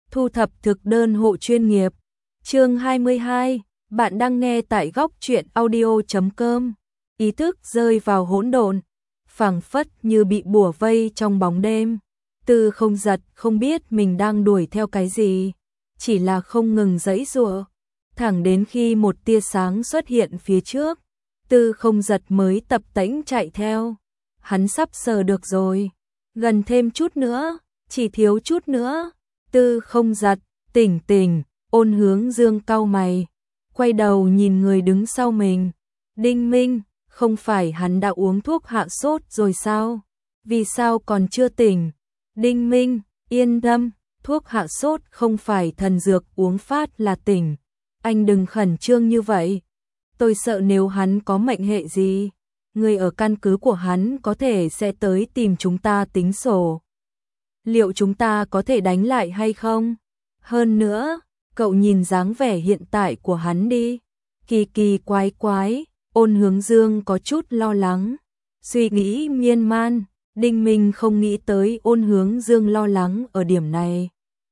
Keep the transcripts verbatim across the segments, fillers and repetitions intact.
thu thập thực đơn hộ chuyên nghiệp. Chương hai mươi hai, bạn đang nghe tại góc truyện audio chấm com. Ý thức rơi vào hỗn độn, phảng phất như bị bủa vây trong bóng đêm. Tư Không Giật không biết mình đang đuổi theo cái gì, chỉ là không ngừng giãy giụa, thẳng đến khi một tia sáng xuất hiện phía trước, Tư Không Giật mới tập tễnh chạy theo. Hắn sắp sờ được rồi, gần thêm chút nữa, chỉ thiếu chút nữa. Tư Không Giật, tỉnh tỉnh, Ôn Hướng Dương cau mày, quay đầu nhìn người đứng sau mình. Đinh Minh, không phải hắn đã uống thuốc hạ sốt rồi sao? Vì sao còn chưa tỉnh? Đinh Minh, yên tâm, thuốc hạ sốt không phải thần dược uống phát là tỉnh. Anh đừng khẩn trương như vậy. Tôi sợ nếu hắn có mệnh hệ gì, người ở căn cứ của hắn có thể sẽ tới tìm chúng ta tính sổ. Liệu chúng ta có thể đánh lại hay không? Hơn nữa, cậu nhìn dáng vẻ hiện tại của hắn đi. Kỳ kỳ quái quái, Ôn Hướng Dương có chút lo lắng, suy nghĩ miên man. Đinh Minh không nghĩ tới Ôn Hướng Dương lo lắng ở điểm này.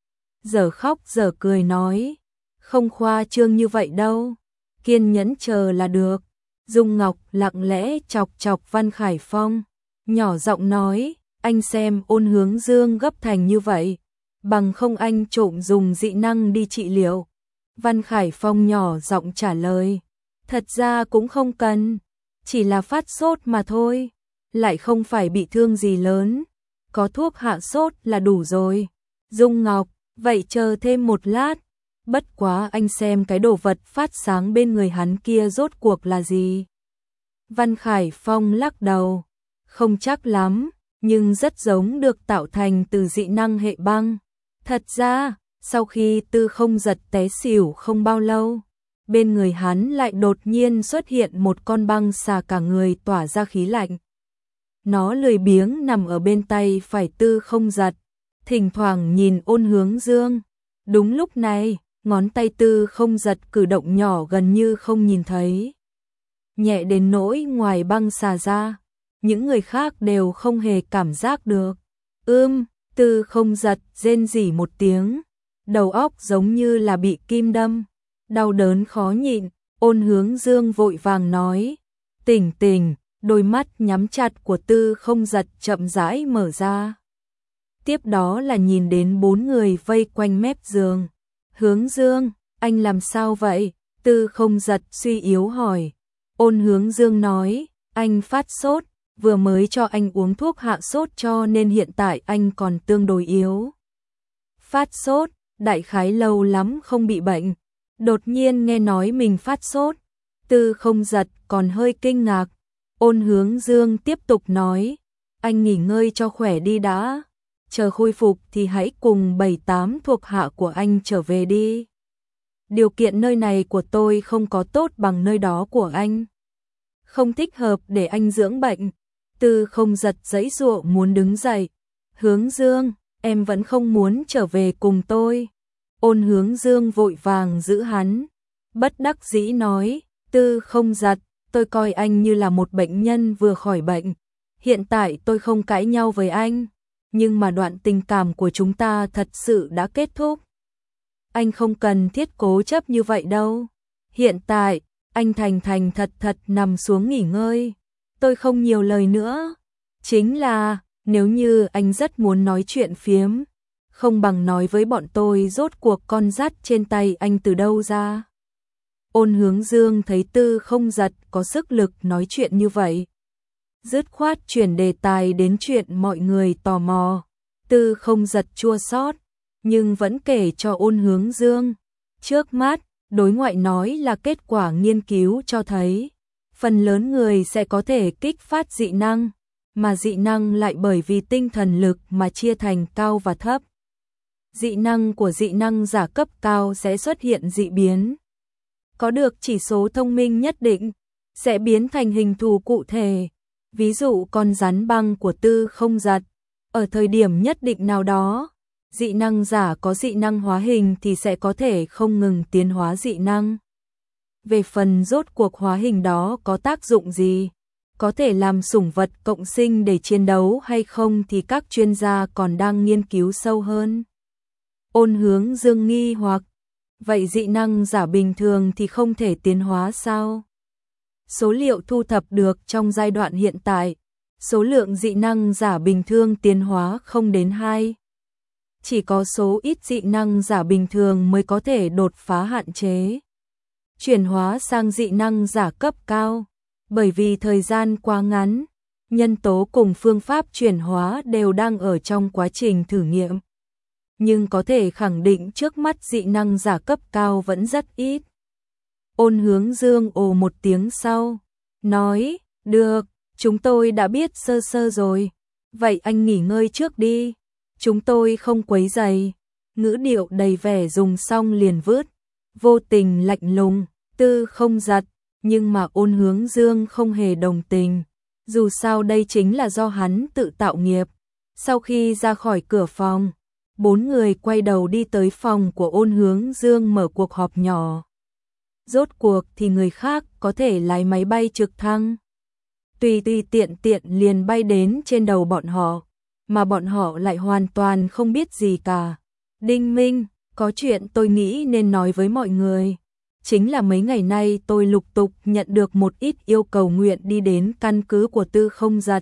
Giờ khóc giờ cười nói, không khoa trương như vậy đâu, kiên nhẫn chờ là được. Dung Ngọc lặng lẽ chọc chọc Văn Khải Phong, nhỏ giọng nói, anh xem Ôn Hướng Dương gấp thành như vậy, bằng không anh trộm dùng dị năng đi trị liệu. Văn Khải Phong nhỏ giọng trả lời, thật ra cũng không cần, chỉ là phát sốt mà thôi, lại không phải bị thương gì lớn, có thuốc hạ sốt là đủ rồi. Dung Ngọc, vậy chờ thêm một lát, bất quá anh xem cái đồ vật phát sáng bên người hắn kia rốt cuộc là gì. Văn Khải Phong lắc đầu, không chắc lắm, nhưng rất giống được tạo thành từ dị năng hệ băng. Thật ra, sau khi Tư Không Giật té xỉu không bao lâu, bên người hắn lại đột nhiên xuất hiện một con băng xà cả người tỏa ra khí lạnh. Nó lười biếng nằm ở bên tay phải Tư Không Giật, thỉnh thoảng nhìn Ôn Hướng Dương. Đúng lúc này, ngón tay Tư Không Giật cử động nhỏ gần như không nhìn thấy, nhẹ đến nỗi ngoài băng xà ra, những người khác đều không hề cảm giác được. Ưm, Tư Không Giật rên rỉ một tiếng, đầu óc giống như là bị kim đâm, đau đớn khó nhịn. Ôn Hướng Dương vội vàng nói, tỉnh tỉnh. Đôi mắt nhắm chặt của Tư Không Giật chậm rãi mở ra. Tiếp đó là nhìn đến bốn người vây quanh mép giường. Hướng Dương, anh làm sao vậy? Tư Không Giật suy yếu hỏi. Ôn Hướng Dương nói, anh phát sốt, vừa mới cho anh uống thuốc hạ sốt cho nên hiện tại anh còn tương đối yếu. Phát sốt, đại khái lâu lắm không bị bệnh. Đột nhiên nghe nói mình phát sốt, Tư Không Giật còn hơi kinh ngạc. Ôn Hướng Dương tiếp tục nói, anh nghỉ ngơi cho khỏe đi đã, chờ khôi phục thì hãy cùng bảy tám thuộc hạ của anh trở về đi. Điều kiện nơi này của tôi không có tốt bằng nơi đó của anh, không thích hợp để anh dưỡng bệnh. Tư Không Giật giãy giụa muốn đứng dậy. Hướng Dương, em vẫn không muốn trở về cùng tôi. Ôn Hướng Dương vội vàng giữ hắn, bất đắc dĩ nói, Tư Không Giật, tôi coi anh như là một bệnh nhân vừa khỏi bệnh. Hiện tại tôi không cãi nhau với anh, nhưng mà đoạn tình cảm của chúng ta thật sự đã kết thúc. Anh không cần thiết cố chấp như vậy đâu. Hiện tại, anh thành thành thật thật nằm xuống nghỉ ngơi. Tôi không nhiều lời nữa. Chính là, nếu như anh rất muốn nói chuyện phiếm, không bằng nói với bọn tôi rốt cuộc con dắt trên tay anh từ đâu ra. Ôn Hướng Dương thấy Tư Không Giật có sức lực nói chuyện như vậy, dứt khoát chuyển đề tài đến chuyện mọi người tò mò. Tư Không Giật chua xót, nhưng vẫn kể cho Ôn Hướng Dương. Trước mắt, đối ngoại nói là kết quả nghiên cứu cho thấy, phần lớn người sẽ có thể kích phát dị năng, mà dị năng lại bởi vì tinh thần lực mà chia thành cao và thấp. Dị năng của dị năng giả cấp cao sẽ xuất hiện dị biến, có được chỉ số thông minh nhất định, sẽ biến thành hình thù cụ thể. Ví dụ con rắn băng của Tư Không Giật, ở thời điểm nhất định nào đó, dị năng giả có dị năng hóa hình thì sẽ có thể không ngừng tiến hóa dị năng. Về phần rốt cuộc hóa hình đó có tác dụng gì, có thể làm sủng vật cộng sinh để chiến đấu hay không thì các chuyên gia còn đang nghiên cứu sâu hơn. Ôn Hướng Dương nghi hoặc, vậy dị năng giả bình thường thì không thể tiến hóa sao? Số liệu thu thập được trong giai đoạn hiện tại, số lượng dị năng giả bình thường tiến hóa không đến hai. Chỉ có số ít dị năng giả bình thường mới có thể đột phá hạn chế, chuyển hóa sang dị năng giả cấp cao, bởi vì thời gian quá ngắn, nhân tố cùng phương pháp chuyển hóa đều đang ở trong quá trình thử nghiệm. Nhưng có thể khẳng định trước mắt dị năng giả cấp cao vẫn rất ít. Ôn Hướng Dương ồ một tiếng sau, nói, được, chúng tôi đã biết sơ sơ rồi, vậy anh nghỉ ngơi trước đi, chúng tôi không quấy rầy. Ngữ điệu đầy vẻ dùng xong liền vứt, vô tình lạnh lùng, Tư Không Giật, nhưng mà Ôn Hướng Dương không hề đồng tình, dù sao đây chính là do hắn tự tạo nghiệp. Sau khi ra khỏi cửa phòng, bốn người quay đầu đi tới phòng của Ôn Hướng Dương mở cuộc họp nhỏ. Rốt cuộc thì người khác có thể lái máy bay trực thăng, tùy tùy tiện tiện liền bay đến trên đầu bọn họ, mà bọn họ lại hoàn toàn không biết gì cả. Đinh Minh, có chuyện tôi nghĩ nên nói với mọi người. Chính là mấy ngày nay tôi lục tục nhận được một ít yêu cầu nguyện đi đến căn cứ của Tư Không Giật.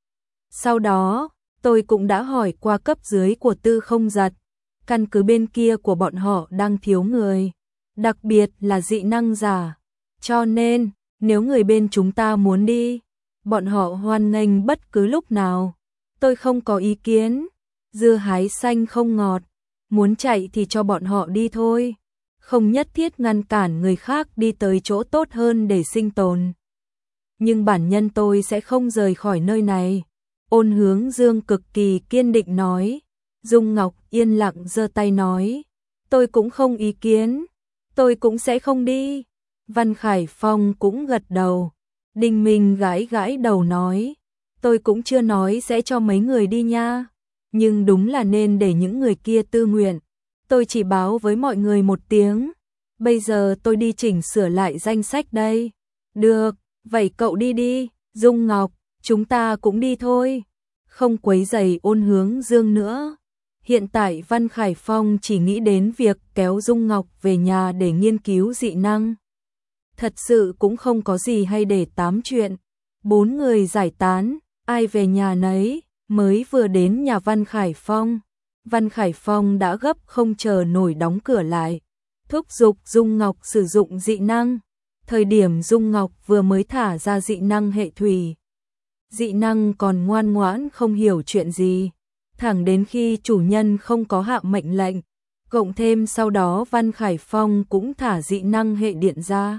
Sau đó, tôi cũng đã hỏi qua cấp dưới của Tư Không Giật, căn cứ bên kia của bọn họ đang thiếu người, đặc biệt là dị năng giả. Cho nên, nếu người bên chúng ta muốn đi, bọn họ hoan nghênh bất cứ lúc nào. Tôi không có ý kiến, dưa hái xanh không ngọt, muốn chạy thì cho bọn họ đi thôi, không nhất thiết ngăn cản người khác đi tới chỗ tốt hơn để sinh tồn. Nhưng bản nhân tôi sẽ không rời khỏi nơi này. Ôn Hướng Dương cực kỳ kiên định nói. Dung Ngọc yên lặng giơ tay nói, tôi cũng không ý kiến, tôi cũng sẽ không đi. Văn Khải Phong cũng gật đầu. Đinh Minh gãi gãi đầu nói, tôi cũng chưa nói sẽ cho mấy người đi nha, nhưng đúng là nên để những người kia tự nguyện. Tôi chỉ báo với mọi người một tiếng, bây giờ tôi đi chỉnh sửa lại danh sách đây. Được, vậy cậu đi đi. Dung Ngọc, chúng ta cũng đi thôi, không quấy rầy Ôn Hướng Dương nữa. Hiện tại Văn Khải Phong chỉ nghĩ đến việc kéo Dung Ngọc về nhà để nghiên cứu dị năng. Thật sự cũng không có gì hay để tám chuyện. Bốn người giải tán, ai về nhà nấy, mới vừa đến nhà Văn Khải Phong. Văn Khải Phong đã gấp không chờ nổi đóng cửa lại, thúc giục Dung Ngọc sử dụng dị năng. Thời điểm Dung Ngọc vừa mới thả ra dị năng hệ thủy, dị năng còn ngoan ngoãn không hiểu chuyện gì, thẳng đến khi chủ nhân không có hạ mệnh lệnh, cộng thêm sau đó Văn Khải Phong cũng thả dị năng hệ điện ra.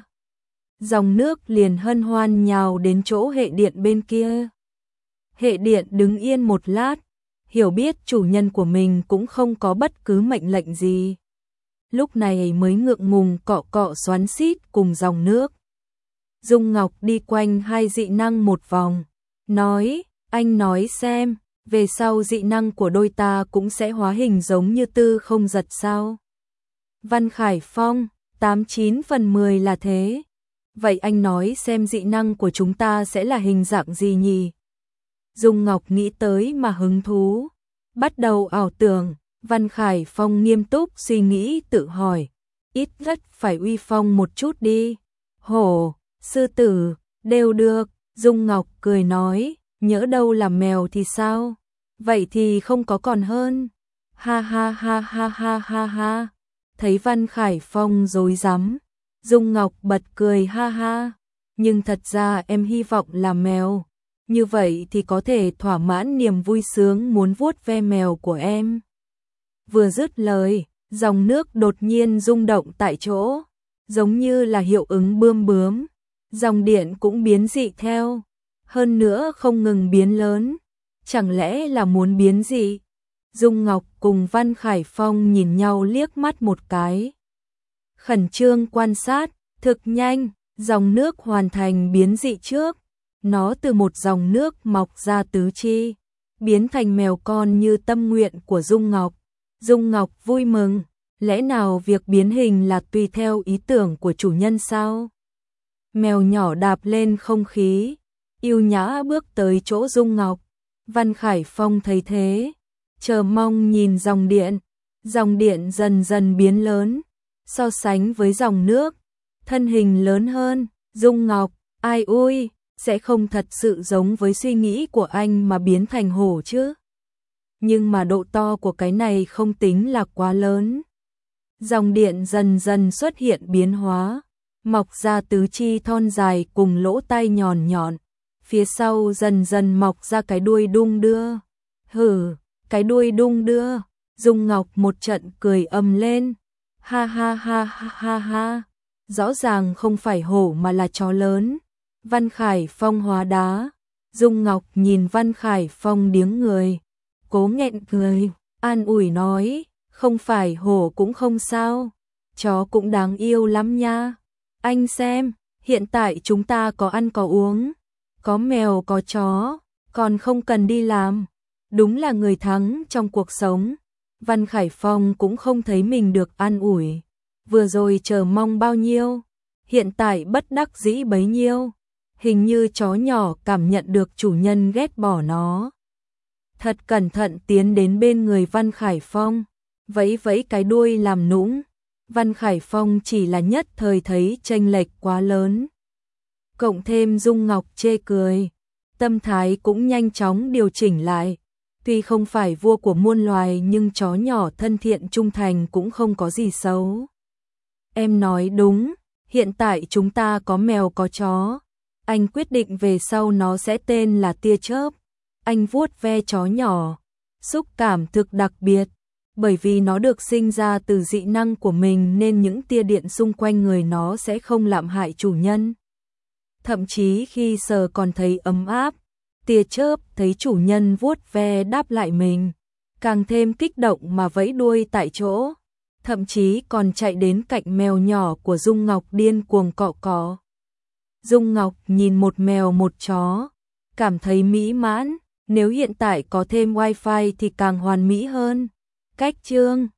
Dòng nước liền hân hoan nhào đến chỗ hệ điện bên kia. Hệ điện đứng yên một lát, hiểu biết chủ nhân của mình cũng không có bất cứ mệnh lệnh gì. Lúc này mới ngượng ngùng cọ cọ xoắn xít cùng dòng nước. Dung Ngọc đi quanh hai dị năng một vòng, nói, anh nói xem, về sau dị năng của đôi ta cũng sẽ hóa hình giống như Tư Không Giật sao? Văn Khải Phong, tám chín phần mười là thế. Vậy anh nói xem dị năng của chúng ta sẽ là hình dạng gì nhỉ? Dung Ngọc nghĩ tới mà hứng thú, bắt đầu ảo tưởng. Văn Khải Phong nghiêm túc suy nghĩ tự hỏi, ít nhất phải uy phong một chút đi. Hổ, sư tử, đều được. Dung Ngọc cười nói, nhỡ đâu là mèo thì sao? Vậy thì không có còn hơn. Ha ha ha ha ha ha ha. Thấy Văn Khải Phong rối rắm, Dung Ngọc bật cười ha ha. Nhưng thật ra em hy vọng là mèo, như vậy thì có thể thỏa mãn niềm vui sướng muốn vuốt ve mèo của em. Vừa dứt lời, dòng nước đột nhiên rung động tại chỗ, giống như là hiệu ứng bươm bướm. Dòng điện cũng biến dị theo, hơn nữa không ngừng biến lớn. Chẳng lẽ là muốn biến dị? Dung Ngọc cùng Văn Khải Phong nhìn nhau liếc mắt một cái, khẩn trương quan sát. Thực nhanh, dòng nước hoàn thành biến dị trước. Nó từ một dòng nước mọc ra tứ chi, biến thành mèo con như tâm nguyện của Dung Ngọc. Dung Ngọc vui mừng, lẽ nào việc biến hình là tùy theo ý tưởng của chủ nhân sao? Mèo nhỏ đạp lên không khí, yêu nhã bước tới chỗ Dung Ngọc. Văn Khải Phong thấy thế, chờ mong nhìn dòng điện. Dòng điện dần dần biến lớn, so sánh với dòng nước, thân hình lớn hơn, Dung Ngọc, ai ui, sẽ không thật sự giống với suy nghĩ của anh mà biến thành hổ chứ. Nhưng mà độ to của cái này không tính là quá lớn. Dòng điện dần dần xuất hiện biến hóa, mọc ra tứ chi thon dài cùng lỗ tai nhọn nhọn, phía sau dần dần mọc ra cái đuôi đung đưa. Hừ, cái đuôi đung đưa, Dung Ngọc một trận cười ầm lên. Ha ha ha ha ha ha, rõ ràng không phải hổ mà là chó lớn. Văn Khải Phong hóa đá, Dung Ngọc nhìn Văn Khải Phong điếng người, cố nghẹn cười, an ủi nói, không phải hổ cũng không sao, chó cũng đáng yêu lắm nha. Anh xem, hiện tại chúng ta có ăn có uống, có mèo có chó, còn không cần đi làm. Đúng là người thắng trong cuộc sống. Văn Khải Phong cũng không thấy mình được an ủi. Vừa rồi chờ mong bao nhiêu, hiện tại bất đắc dĩ bấy nhiêu. Hình như chó nhỏ cảm nhận được chủ nhân ghét bỏ nó. Thật cẩn thận tiến đến bên người Văn Khải Phong, vẫy vẫy cái đuôi làm nũng. Văn Khải Phong chỉ là nhất thời thấy chênh lệch quá lớn. Cộng thêm Dung Ngọc chê cười, tâm thái cũng nhanh chóng điều chỉnh lại. Tuy không phải vua của muôn loài nhưng chó nhỏ thân thiện trung thành cũng không có gì xấu. Em nói đúng, hiện tại chúng ta có mèo có chó. Anh quyết định về sau nó sẽ tên là tia chớp. Anh vuốt ve chó nhỏ, xúc cảm thực đặc biệt. Bởi vì nó được sinh ra từ dị năng của mình nên những tia điện xung quanh người nó sẽ không làm hại chủ nhân. Thậm chí khi sờ còn thấy ấm áp. Tia chớp thấy chủ nhân vuốt ve đáp lại mình, càng thêm kích động mà vẫy đuôi tại chỗ, thậm chí còn chạy đến cạnh mèo nhỏ của Dung Ngọc điên cuồng cọ cọ. Dung Ngọc nhìn một mèo một chó, cảm thấy mỹ mãn, nếu hiện tại có thêm wifi thì càng hoàn mỹ hơn. Cách chương